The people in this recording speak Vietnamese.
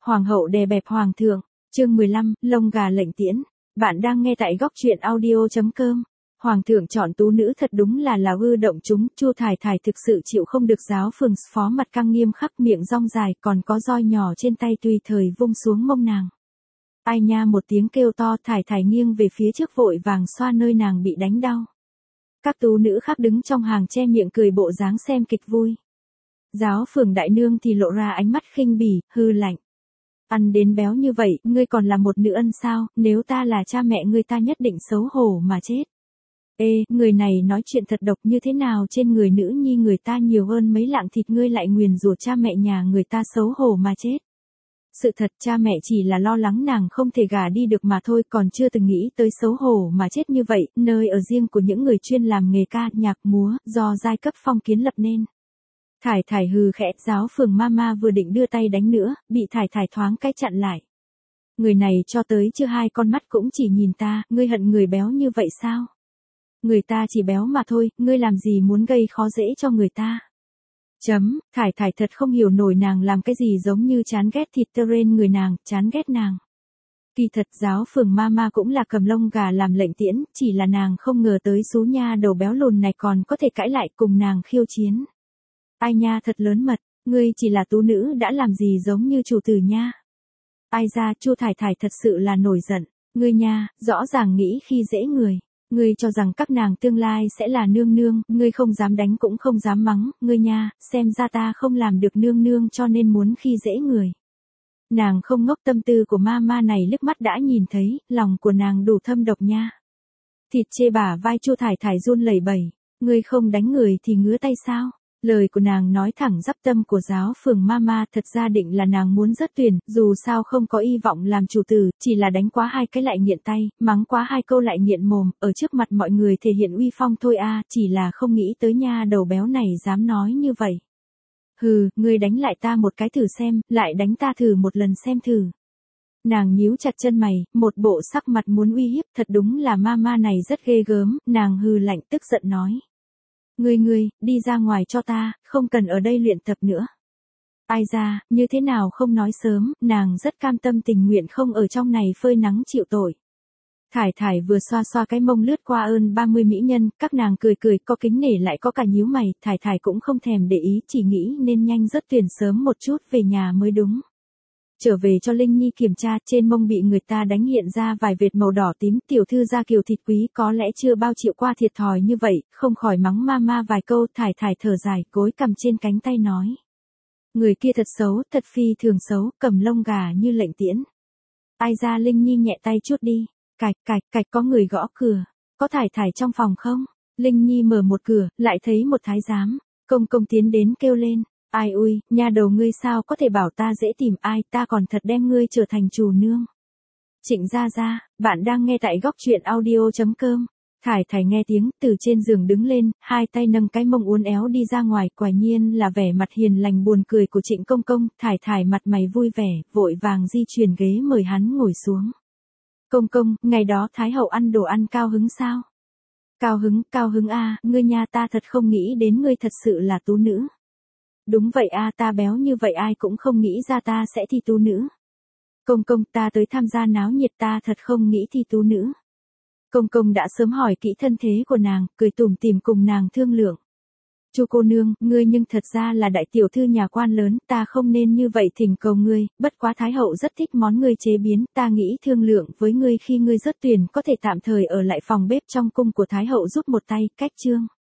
Hoàng hậu đè bẹp hoàng thượng, chương 15, lông gà lệnh tiễn. Bạn đang nghe tại góc truyện audio.com. Hoàng thượng chọn tú nữ thật đúng là ư động chúng, Chu Thải Thải thực sự chịu không được giáo phường phó mặt căng nghiêm khắc, miệng rong dài, còn có roi nhỏ trên tay tùy thời vung xuống mông nàng. Ai nha, một tiếng kêu to, Thải Thải nghiêng về phía trước vội vàng xoa nơi nàng bị đánh đau. Các tú nữ khác đứng trong hàng che miệng cười bộ dáng xem kịch vui. Giáo phường đại nương thì lộ ra ánh mắt khinh bỉ, hư lạnh. Ăn đến béo như vậy, ngươi còn là một nữ ân sao, nếu ta là cha mẹ ngươi ta nhất định xấu hổ mà chết. Ê, người này nói chuyện thật độc, như thế nào trên người nữ nhi người ta nhiều hơn mấy lạng thịt ngươi lại nguyền rủa cha mẹ nhà người ta xấu hổ mà chết. Sự thật cha mẹ chỉ là lo lắng nàng không thể gả đi được mà thôi, còn chưa từng nghĩ tới xấu hổ mà chết như vậy, nơi ở riêng của những người chuyên làm nghề ca, nhạc múa, do giai cấp phong kiến lập nên. Thải Thải hừ khẽ, giáo phường mama vừa định đưa tay đánh nữa, bị Thải Thải thoáng cái chặn lại. Người này cho tới chưa hai con mắt cũng chỉ nhìn ta, ngươi hận người béo như vậy sao? Người ta chỉ béo mà thôi, ngươi làm gì muốn gây khó dễ cho người ta? Thải Thải thật không hiểu nổi nàng làm cái gì giống như chán ghét thịt tơ rên người nàng, chán ghét nàng. Kỳ thật giáo phường mama cũng là cầm lông gà làm lệnh tiễn, chỉ là nàng không ngờ tới số nha đầu béo lùn này còn có thể cãi lại cùng nàng khiêu chiến. Ai nha, thật lớn mật, ngươi chỉ là tú nữ đã làm gì giống như chủ tử nha. Ai ra, Chu Thải Thải thật sự là nổi giận, ngươi nha, rõ ràng nghĩ khi dễ người. Ngươi cho rằng các nàng tương lai sẽ là nương nương, ngươi không dám đánh cũng không dám mắng, ngươi nha, xem ra ta không làm được nương nương cho nên muốn khi dễ người. Nàng không ngốc, tâm tư của ma này liếc mắt đã nhìn thấy, lòng của nàng đủ thâm độc nha. Thịt chê bả vai Chu Thải Thải run lẩy bẩy, ngươi không đánh người thì ngứa tay sao? Lời của nàng nói thẳng giáp tâm của giáo phường mama, thật ra định là nàng muốn rớt tuyển, dù sao không có hy vọng làm chủ tử, chỉ là đánh quá hai cái lại nghiện tay, mắng quá hai câu lại nghiện mồm, ở trước mặt mọi người thể hiện uy phong thôi a, chỉ là không nghĩ tới nha đầu béo này dám nói như vậy. Hừ, ngươi đánh lại ta một cái thử xem, lại đánh ta thử một lần xem thử. Nàng nhíu chặt chân mày, một bộ sắc mặt muốn uy hiếp, thật đúng là mama này rất ghê gớm, nàng hừ lạnh tức giận nói. Ngươi, đi ra ngoài cho ta, không cần ở đây luyện tập nữa. Ai ra, như thế nào không nói sớm, nàng rất cam tâm tình nguyện không ở trong này phơi nắng chịu tội. Thải Thải vừa xoa xoa cái mông lướt qua ơn 30 mỹ nhân, các nàng cười có kính nể lại có cả nhíu mày, Thải Thải cũng không thèm để ý, chỉ nghĩ nên nhanh rớt tuyển sớm một chút về nhà mới đúng. Trở về cho Linh Nhi kiểm tra, trên mông bị người ta đánh hiện ra vài vệt màu đỏ tím, tiểu thư gia kiều thịt quý có lẽ chưa bao chịu qua thiệt thòi như vậy, không khỏi mắng mama vài câu. Thải Thải thở dài, gối cầm trên cánh tay nói. Người kia thật xấu, thật phi thường xấu, cầm lông gà như lệnh tiễn. Ai ra, Linh Nhi nhẹ tay chút đi, cạch có người gõ cửa, có Thải Thải trong phòng không? Linh Nhi mở một cửa, lại thấy một thái giám, công tiến đến kêu lên. Ai ui, nha đầu ngươi sao có thể bảo ta dễ tìm ai, ta còn thật đem ngươi trở thành chủ nương. Trịnh Gia Gia, bạn đang nghe tại góc truyện audio.com. Thải Thải nghe tiếng, từ trên giường đứng lên, hai tay nâng cái mông uốn éo đi ra ngoài, quả nhiên là vẻ mặt hiền lành buồn cười của Trịnh Công. Thải Thải mặt mày vui vẻ, vội vàng di chuyển ghế mời hắn ngồi xuống. Công, ngày đó Thái hậu ăn đồ ăn cao hứng sao? Cao hứng a, ngươi nha, ta thật không nghĩ đến ngươi thật sự là tú nữ. Đúng vậy a, ta béo như vậy ai cũng không nghĩ ra ta sẽ thi tú nữ. Công, ta tới tham gia náo nhiệt, ta thật không nghĩ thi tú nữ. Công đã sớm hỏi kỹ thân thế của nàng, cười tủm tỉm cùng nàng thương lượng. Chu cô nương, ngươi nhưng thật ra là đại tiểu thư nhà quan lớn, ta không nên như vậy thỉnh cầu ngươi, bất quá Thái hậu rất thích món ngươi chế biến, ta nghĩ thương lượng với ngươi khi ngươi rớt tuyển có thể tạm thời ở lại phòng bếp trong cung của Thái hậu giúp một tay, cách chương.